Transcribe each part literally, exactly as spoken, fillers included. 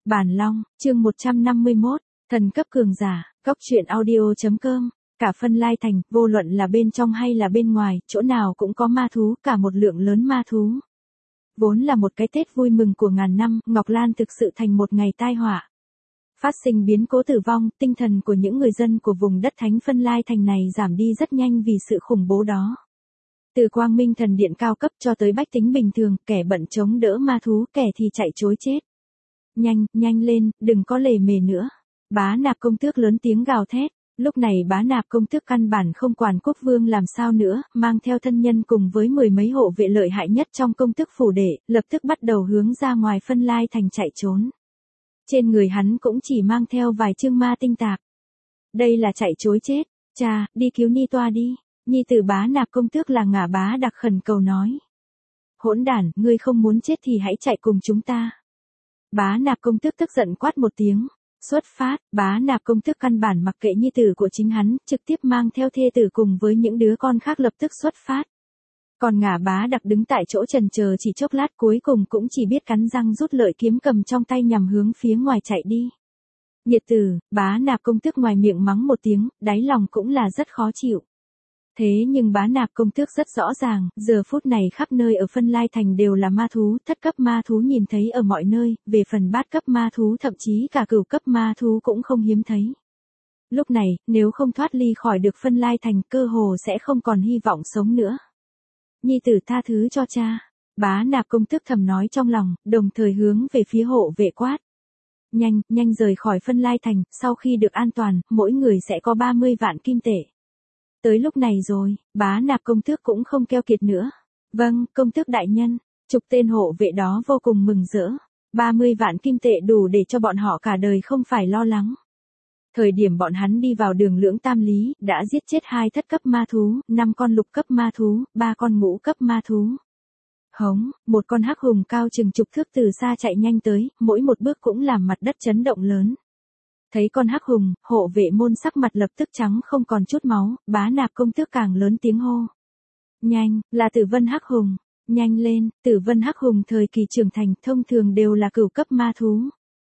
Bản Long, chương một trăm năm mươi mốt, thần cấp cường giả, cốc truyện audio.com. Cả Phân Lai Thành, vô luận là bên trong hay là bên ngoài, chỗ nào cũng có ma thú, cả một lượng lớn ma thú. Vốn là một cái Tết vui mừng của ngàn năm, Ngọc Lan thực sự thành một ngày tai họa. Phát sinh biến cố tử vong, tinh thần của những người dân của vùng đất Thánh Phân Lai Thành này giảm đi rất nhanh vì sự khủng bố đó. Từ Quang Minh Thần Điện cao cấp cho tới bách tính bình thường, kẻ bận chống đỡ ma thú, kẻ thì chạy trối chết. Nhanh, nhanh lên, đừng có lề mề nữa. Bá Nạp công tước lớn tiếng gào thét. Lúc này Bá Nạp công tước căn bản không quản quốc vương làm sao nữa, mang theo thân nhân cùng với mười mấy hộ vệ lợi hại nhất trong công tước phủ đệ, lập tức bắt đầu hướng ra ngoài Phân Lai Thành chạy trốn. Trên người hắn cũng chỉ mang theo vài chương ma tinh tạp. Đây là chạy trối chết. Cha, đi cứu Nhi Toa đi. Nhi tử Bá Nạp công tước là Ngả Bá Đặc khẩn cầu nói. Hỗn đản, ngươi không muốn chết thì hãy chạy cùng chúng ta. Bá Nạp công tước tức giận quát một tiếng. Xuất phát, Bá Nạp công tước căn bản mặc kệ nhi tử của chính hắn, trực tiếp mang theo thê tử cùng với những đứa con khác lập tức xuất phát. Còn Ngả Bá Đặc đứng tại chỗ trần chờ chỉ chốc lát, cuối cùng cũng chỉ biết cắn răng rút lợi kiếm cầm trong tay nhằm hướng phía ngoài chạy đi. Nhiệt tử, Bá Nạp công tước ngoài miệng mắng một tiếng, đáy lòng cũng là rất khó chịu. Thế nhưng Bá Nạp công tước rất rõ ràng, giờ phút này khắp nơi ở Phân Lai Thành đều là ma thú, thất cấp ma thú nhìn thấy ở mọi nơi, về phần bát cấp ma thú thậm chí cả cửu cấp ma thú cũng không hiếm thấy. Lúc này, nếu không thoát ly khỏi được Phân Lai Thành, cơ hồ sẽ không còn hy vọng sống nữa. Nhi tử tha thứ cho cha. Bá Nạp công tước thầm nói trong lòng, đồng thời hướng về phía hộ vệ quát. Nhanh, nhanh rời khỏi Phân Lai Thành, sau khi được an toàn, mỗi người sẽ có ba mươi vạn kim tệ. Tới lúc này rồi, Bá Nạp công tước cũng không keo kiệt nữa. Vâng, công tước đại nhân. Chục tên hộ vệ đó vô cùng mừng rỡ. ba mươi vạn kim tệ đủ để cho bọn họ cả đời không phải lo lắng. Thời điểm bọn hắn đi vào đường Lưỡng Tam Lý, đã giết chết hai thất cấp ma thú, năm con lục cấp ma thú, ba con ngũ cấp ma thú. Hống, một con hắc hùng cao chừng chục thước từ xa chạy nhanh tới, mỗi một bước cũng làm mặt đất chấn động lớn. Thấy con hắc hùng, hộ vệ môn sắc mặt lập tức trắng không còn chút máu, Bá Nạp công tước càng lớn tiếng hô. Nhanh, là Tử Vân hắc hùng. Nhanh lên, Tử Vân hắc hùng thời kỳ trưởng thành thông thường đều là cửu cấp ma thú.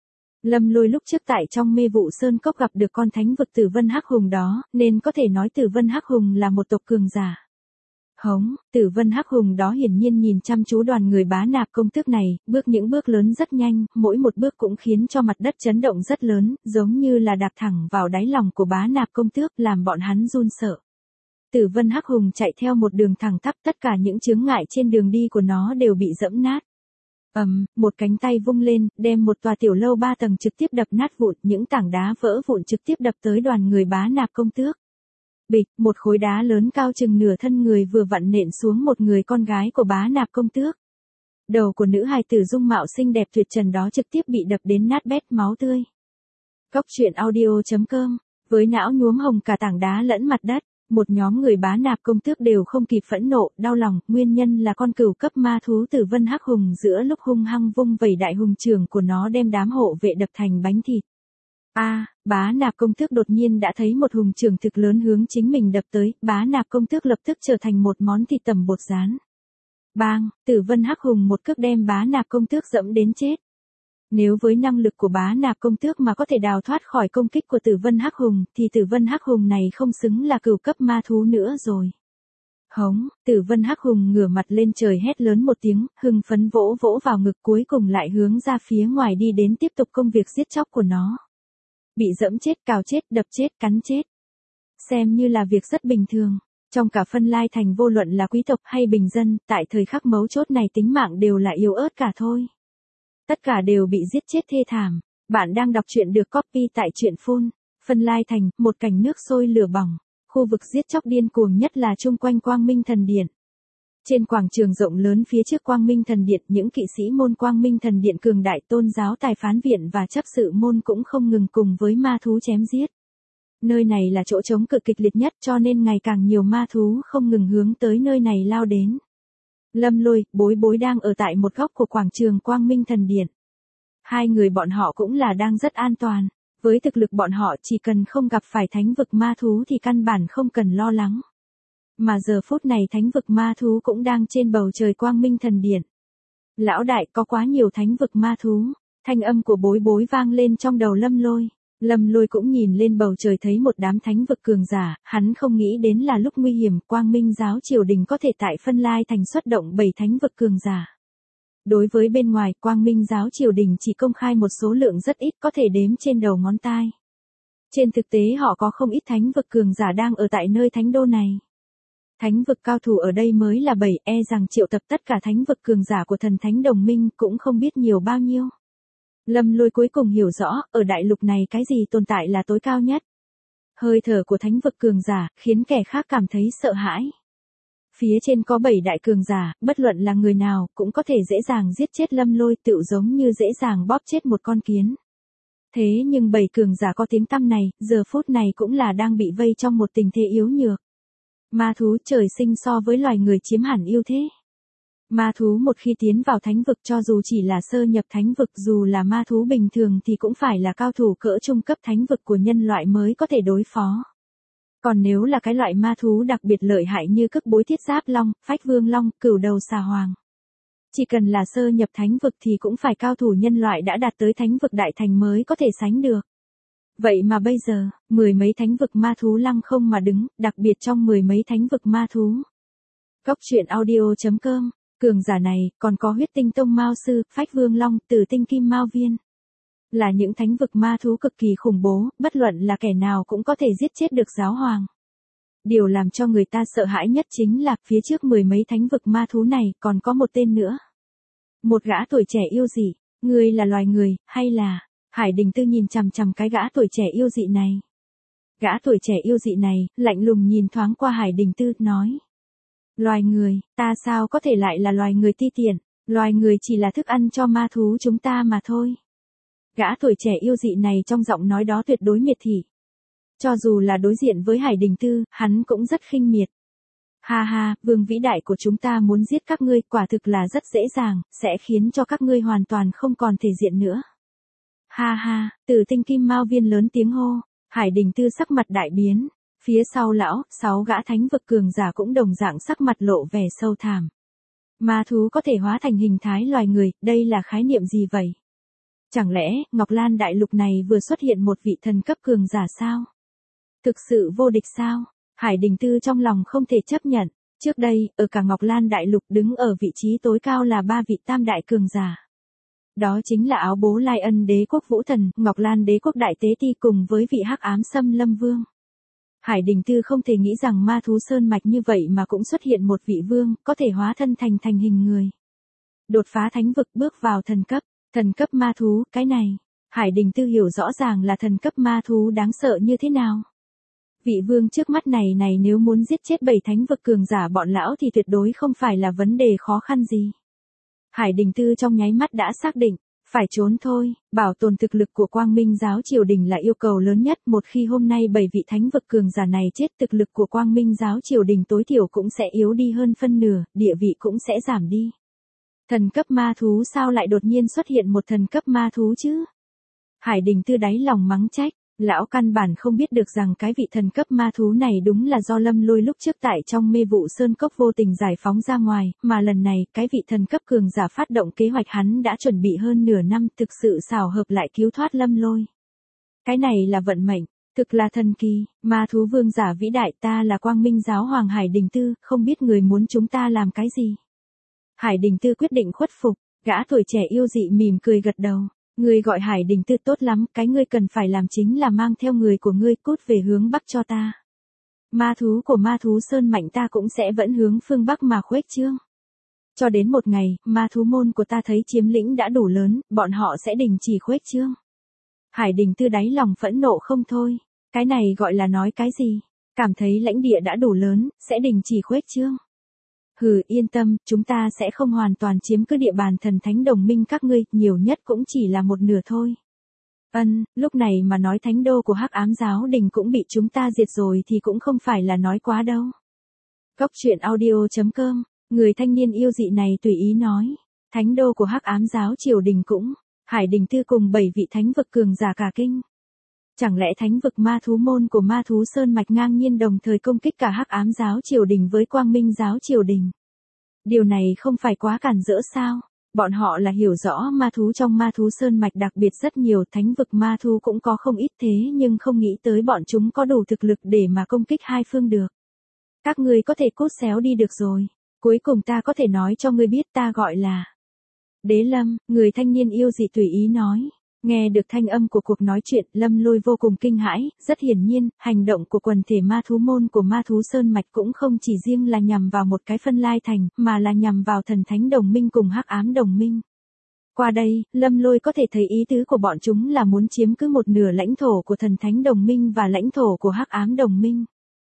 Lâm Lôi lúc trước tại trong Mê Vụ Sơn Cốc gặp được con thánh vực Tử Vân hắc hùng đó, nên có thể nói Tử Vân hắc hùng là một tộc cường giả. Hống, Tử Vân hắc hùng đó hiển nhiên nhìn chăm chú đoàn người Bá Nạp công tước này, bước những bước lớn rất nhanh, mỗi một bước cũng khiến cho mặt đất chấn động rất lớn, giống như là đạp thẳng vào đáy lòng của Bá Nạp công tước, làm bọn hắn run sợ. Tử Vân hắc hùng chạy theo một đường thẳng tắp, tất cả những chướng ngại trên đường đi của nó đều bị dẫm nát. Ầm, um, một cánh tay vung lên, đem một tòa tiểu lâu ba tầng trực tiếp đập nát vụn, những tảng đá vỡ vụn trực tiếp đập tới đoàn người Bá Nạp công tước. Bịch, một khối đá lớn cao chừng nửa thân người vừa vặn nện xuống một người con gái của Bá Nạp công tước. Đầu của nữ hài tử dung mạo xinh đẹp tuyệt trần đó trực tiếp bị đập đến nát bét máu tươi. Cốc truyện audio.com, với não nhuốm hồng cả tảng đá lẫn mặt đất, một nhóm người Bá Nạp công tước đều không kịp phẫn nộ, đau lòng, nguyên nhân là con cửu cấp ma thú Tử Vân hắc hùng giữa lúc hung hăng vung vẩy đại hùng trường của nó đem đám hộ vệ đập thành bánh thịt. A, à, Bá Nạp công tước đột nhiên đã thấy một hùng trường thực lớn hướng chính mình đập tới, Bá Nạp công tước lập tức trở thành một món thịt tẩm bột rán. Bang, Tử Vân hắc hùng một cước đem Bá Nạp công tước dẫm đến chết. Nếu với năng lực của Bá Nạp công tước mà có thể đào thoát khỏi công kích của Tử Vân hắc hùng, thì Tử Vân hắc hùng này không xứng là cửu cấp ma thú nữa rồi. Hống, Tử Vân hắc hùng ngửa mặt lên trời hét lớn một tiếng, hưng phấn vỗ vỗ vào ngực, cuối cùng lại hướng ra phía ngoài đi đến tiếp tục công việc giết chóc của nó. Bị dẫm chết, cào chết, đập chết, cắn chết. Xem như là việc rất bình thường. Trong cả Phân Lai Thành vô luận là quý tộc hay bình dân, tại thời khắc mấu chốt này tính mạng đều là yếu ớt cả thôi. Tất cả đều bị giết chết thê thảm. Bạn đang đọc truyện được copy tại truyện phun. Phân Lai Thành, một cảnh nước sôi lửa bỏng. Khu vực giết chóc điên cuồng nhất là chung quanh Quang Minh Thần Điện. Trên quảng trường rộng lớn phía trước Quang Minh Thần Điện, những kỵ sĩ môn Quang Minh Thần Điện cường đại, tôn giáo tài phán viện và chấp sự môn cũng không ngừng cùng với ma thú chém giết. Nơi này là chỗ chống cự kịch liệt nhất cho nên ngày càng nhiều ma thú không ngừng hướng tới nơi này lao đến. Lâm Lôi, Bối Bối đang ở tại một góc của quảng trường Quang Minh Thần Điện. Hai người bọn họ cũng là đang rất an toàn. Với thực lực bọn họ chỉ cần không gặp phải thánh vực ma thú thì căn bản không cần lo lắng. Mà giờ phút này thánh vực ma thú cũng đang trên bầu trời Quang Minh Thần Điện. Lão đại, có quá nhiều thánh vực ma thú. Thanh âm của bối bối vang lên trong đầu Lâm Lôi. Lâm Lôi cũng nhìn lên bầu trời thấy một đám thánh vực cường giả, hắn không nghĩ đến là lúc nguy hiểm Quang Minh giáo triều đình có thể tại Phân Lai thành xuất động bảy thánh vực cường giả. Đối với bên ngoài, Quang Minh giáo triều đình chỉ công khai một số lượng rất ít có thể đếm trên đầu ngón tay. Trên thực tế họ có không ít thánh vực cường giả đang ở tại nơi thánh đô này. Thánh vực cao thủ ở đây mới là bảy, e rằng triệu tập tất cả thánh vực cường giả của thần thánh đồng minh cũng không biết nhiều bao nhiêu. Lâm Lôi cuối cùng hiểu rõ, ở đại lục này cái gì tồn tại là tối cao nhất. Hơi thở của thánh vực cường giả, khiến kẻ khác cảm thấy sợ hãi. Phía trên có bảy đại cường giả, bất luận là người nào, cũng có thể dễ dàng giết chết Lâm Lôi tựu giống như dễ dàng bóp chết một con kiến. Thế nhưng bảy cường giả có tiếng tăm này, giờ phút này cũng là đang bị vây trong một tình thế yếu nhược. Ma thú trời sinh so với loài người chiếm hẳn ưu thế. Ma thú một khi tiến vào thánh vực cho dù chỉ là sơ nhập thánh vực dù là ma thú bình thường thì cũng phải là cao thủ cỡ trung cấp thánh vực của nhân loại mới có thể đối phó. Còn nếu là cái loại ma thú đặc biệt lợi hại như cức bối thiết giáp long, phách vương long, cửu đầu xà hoàng. Chỉ cần là sơ nhập thánh vực thì cũng phải cao thủ nhân loại đã đạt tới thánh vực đại thành mới có thể sánh được. Vậy mà bây giờ, mười mấy thánh vực ma thú lăng không mà đứng, đặc biệt trong mười mấy thánh vực ma thú. Góc truyện audio chấm com, cường giả này, còn có huyết tinh tông Mao Sư, phách vương long, tử tinh kim Mao Viên. Là những thánh vực ma thú cực kỳ khủng bố, bất luận là kẻ nào cũng có thể giết chết được giáo hoàng. Điều làm cho người ta sợ hãi nhất chính là, phía trước mười mấy thánh vực ma thú này, còn có một tên nữa. Một gã tuổi trẻ yêu dị, ngươi là loài người, hay là... Hải Đình Tư nhìn chằm chằm cái gã tuổi trẻ yêu dị này. Gã tuổi trẻ yêu dị này, lạnh lùng nhìn thoáng qua Hải Đình Tư, nói. Loài người, ta sao có thể lại là loài người ti tiện, loài người chỉ là thức ăn cho ma thú chúng ta mà thôi. Gã tuổi trẻ yêu dị này trong giọng nói đó tuyệt đối miệt thị. Cho dù là đối diện với Hải Đình Tư, hắn cũng rất khinh miệt. Ha ha, vương vĩ đại của chúng ta muốn giết các ngươi, quả thực là rất dễ dàng, sẽ khiến cho các ngươi hoàn toàn không còn thể diện nữa. Ha ha, Tử tinh kim Mao Viên lớn tiếng hô, Hải Đình Tư sắc mặt đại biến, phía sau lão, sáu gã thánh vực cường giả cũng đồng dạng sắc mặt lộ vẻ sâu thẳm. Ma thú có thể hóa thành hình thái loài người, đây là khái niệm gì vậy? Chẳng lẽ, Ngọc Lan đại lục này vừa xuất hiện một vị thần cấp cường giả sao? Thực sự vô địch sao? Hải Đình Tư trong lòng không thể chấp nhận, trước đây, ở cả Ngọc Lan đại lục đứng ở vị trí tối cao là ba vị tam đại cường giả. Đó chính là áo bố Lai Ân đế quốc Vũ Thần, Ngọc Lan đế quốc Đại Tế Ti cùng với vị hắc ám Xâm Lâm Vương. Hải Đình Tư không thể nghĩ rằng ma thú sơn mạch như vậy mà cũng xuất hiện một vị vương, có thể hóa thân thành thành hình người. Đột phá thánh vực bước vào thần cấp, thần cấp ma thú, cái này. Hải Đình Tư hiểu rõ ràng là thần cấp ma thú đáng sợ như thế nào. Vị vương trước mắt này này nếu muốn giết chết bảy thánh vực cường giả bọn lão thì tuyệt đối không phải là vấn đề khó khăn gì. Hải Đình Tư trong nháy mắt đã xác định, phải trốn thôi, bảo tồn thực lực của Quang Minh giáo triều đình là yêu cầu lớn nhất, một khi hôm nay bảy vị thánh vực cường giả này chết thực lực của Quang Minh giáo triều đình tối thiểu cũng sẽ yếu đi hơn phân nửa, địa vị cũng sẽ giảm đi. Thần cấp ma thú sao lại đột nhiên xuất hiện một thần cấp ma thú chứ? Hải Đình Tư đáy lòng mắng trách. Lão căn bản không biết được rằng cái vị thần cấp ma thú này đúng là do Lâm Lôi lúc trước tại trong mê vụ sơn cốc vô tình giải phóng ra ngoài, mà lần này cái vị thần cấp cường giả phát động kế hoạch hắn đã chuẩn bị hơn nửa năm thực sự xảo hợp lại cứu thoát Lâm Lôi. Cái này là vận mệnh, thực là thần kỳ, ma thú vương giả vĩ đại ta là Quang Minh giáo hoàng Hải Đình Tư, không biết người muốn chúng ta làm cái gì. Hải Đình Tư quyết định khuất phục, gã tuổi trẻ yêu dị mỉm cười gật đầu. Ngươi gọi Hải Đình Tư tốt lắm, cái ngươi cần phải làm chính là mang theo người của ngươi cút về hướng Bắc cho ta. Ma thú của ma thú sơn mạnh ta cũng sẽ vẫn hướng phương Bắc mà khuếch trương. Cho đến một ngày, ma thú môn của ta thấy chiếm lĩnh đã đủ lớn, bọn họ sẽ đình chỉ khuếch trương. Hải Đình Tư đáy lòng phẫn nộ không thôi, cái này gọi là nói cái gì? Cảm thấy lãnh địa đã đủ lớn, sẽ đình chỉ khuếch trương. Hừ, yên tâm, chúng ta sẽ không hoàn toàn chiếm cứ địa bàn thần thánh đồng minh các ngươi, nhiều nhất cũng chỉ là một nửa thôi. Ân, lúc này mà nói thánh đô của hắc ám giáo đình cũng bị chúng ta diệt rồi thì cũng không phải là nói quá đâu. Góc truyện audio chấm com, người thanh niên yêu dị này tùy ý nói, thánh đô của hắc ám giáo triều đình cũng, Hải Đình Tư cùng bảy vị thánh vực cường giả cả kinh. Chẳng lẽ thánh vực ma thú môn của ma thú sơn mạch ngang nhiên đồng thời công kích cả hắc ám giáo triều đình với Quang Minh giáo triều đình? Điều này không phải quá cản rỡ sao? Bọn họ là hiểu rõ ma thú trong ma thú sơn mạch đặc biệt rất nhiều, thánh vực ma thú cũng có không ít thế nhưng không nghĩ tới bọn chúng có đủ thực lực để mà công kích hai phương được. Các ngươi có thể cút xéo đi được rồi. Cuối cùng ta có thể nói cho ngươi biết ta gọi là Đế Lâm, người thanh niên yêu dị tùy ý nói. Nghe được thanh âm của cuộc nói chuyện, Lâm Lôi vô cùng kinh hãi, rất hiển nhiên, hành động của quần thể ma thú môn của ma thú sơn mạch cũng không chỉ riêng là nhằm vào một cái phân lai thành, mà là nhằm vào thần thánh đồng minh cùng hắc ám đồng minh. Qua đây, Lâm Lôi có thể thấy ý tứ của bọn chúng là muốn chiếm cứ một nửa lãnh thổ của thần thánh đồng minh và lãnh thổ của hắc ám đồng minh.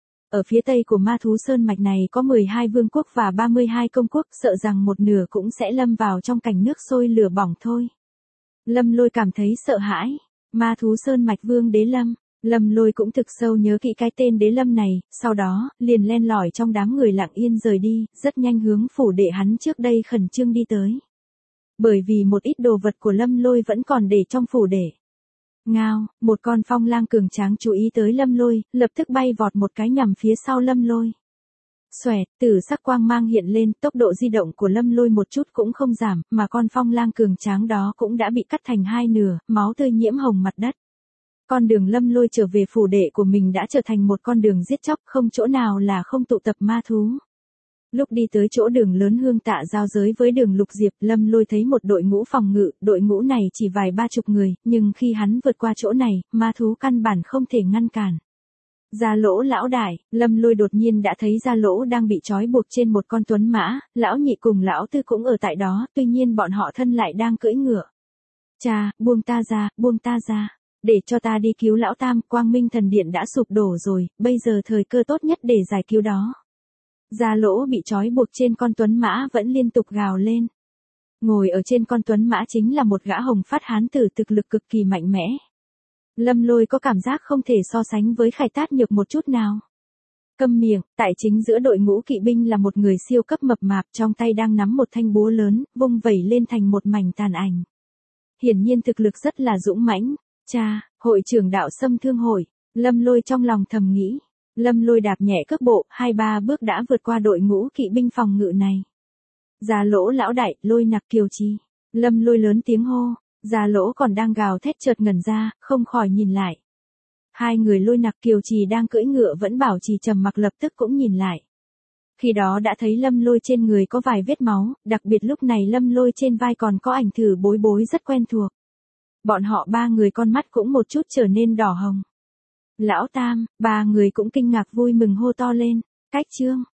Ở phía tây của ma thú sơn mạch này có mười hai vương quốc và ba mươi hai công quốc, sợ rằng một nửa cũng sẽ lâm vào trong cảnh nước sôi lửa bỏng thôi. Lâm Lôi cảm thấy sợ hãi. Ma thú sơn mạch vương Đế Lâm. Lâm Lôi cũng thực sâu nhớ kỹ cái tên Đế Lâm này, sau đó, liền len lỏi trong đám người lặng yên rời đi, rất nhanh hướng phủ đệ hắn trước đây khẩn trương đi tới. Bởi vì một ít đồ vật của Lâm Lôi vẫn còn để trong phủ đệ. Ngao, một con phong lang cường tráng chú ý tới Lâm Lôi, lập tức bay vọt một cái nhằm phía sau Lâm Lôi. Xoẹt, tử sắc quang mang hiện lên, tốc độ di động của Lâm Lôi một chút cũng không giảm, mà con phong lang cường tráng đó cũng đã bị cắt thành hai nửa, máu tươi nhiễm hồng mặt đất. Con đường Lâm Lôi trở về phủ đệ của mình đã trở thành một con đường giết chóc, không chỗ nào là không tụ tập ma thú. Lúc đi tới chỗ đường lớn hương tạ giao giới với đường Lục Diệp, Lâm Lôi thấy một đội ngũ phòng ngự, đội ngũ này chỉ vài ba chục người, nhưng khi hắn vượt qua chỗ này, ma thú căn bản không thể ngăn cản. Gia Lỗ lão đại, Lâm Lôi đột nhiên đã thấy Gia Lỗ đang bị trói buộc trên một con tuấn mã, lão nhị cùng lão tư cũng ở tại đó, tuy nhiên bọn họ thân lại đang cưỡi ngựa. Cha, buông ta ra, buông ta ra, để cho ta đi cứu lão tam, Quang Minh thần điện đã sụp đổ rồi, bây giờ thời cơ tốt nhất để giải cứu đó. Gia Lỗ bị trói buộc trên con tuấn mã vẫn liên tục gào lên. Ngồi ở trên con tuấn mã chính là một gã hồng phát hán tử thực lực cực kỳ mạnh mẽ. Lâm Lôi có cảm giác không thể so sánh với Khải Tát Nhược một chút nào. Câm miệng, tại chính giữa đội ngũ kỵ binh là một người siêu cấp mập mạp, trong tay đang nắm một thanh búa lớn, vung vẩy lên thành một mảnh tàn ảnh. Hiển nhiên thực lực rất là dũng mãnh. Cha, hội trưởng đạo Sâm Thương hội, Lâm Lôi trong lòng thầm nghĩ. Lâm Lôi đạp nhẹ cước bộ, hai ba bước đã vượt qua đội ngũ kỵ binh phòng ngự này. Gia Lỗ lão đại, Lôi Nặc Kiều Trì. Lâm Lôi lớn tiếng hô. Gia Lỗ còn đang gào thét chợt ngẩn ra, không khỏi nhìn lại. Hai người Lôi Nặc Kiều Trì đang cưỡi ngựa vẫn bảo trì trầm mặc, lập tức cũng nhìn lại. Khi đó đã thấy Lâm Lôi trên người có vài vết máu, đặc biệt lúc này Lâm Lôi trên vai còn có ảnh thử bối bối rất quen thuộc. Bọn họ ba người con mắt cũng một chút trở nên đỏ hồng. Lão Tam, ba người cũng kinh ngạc vui mừng hô to lên. Cách trương,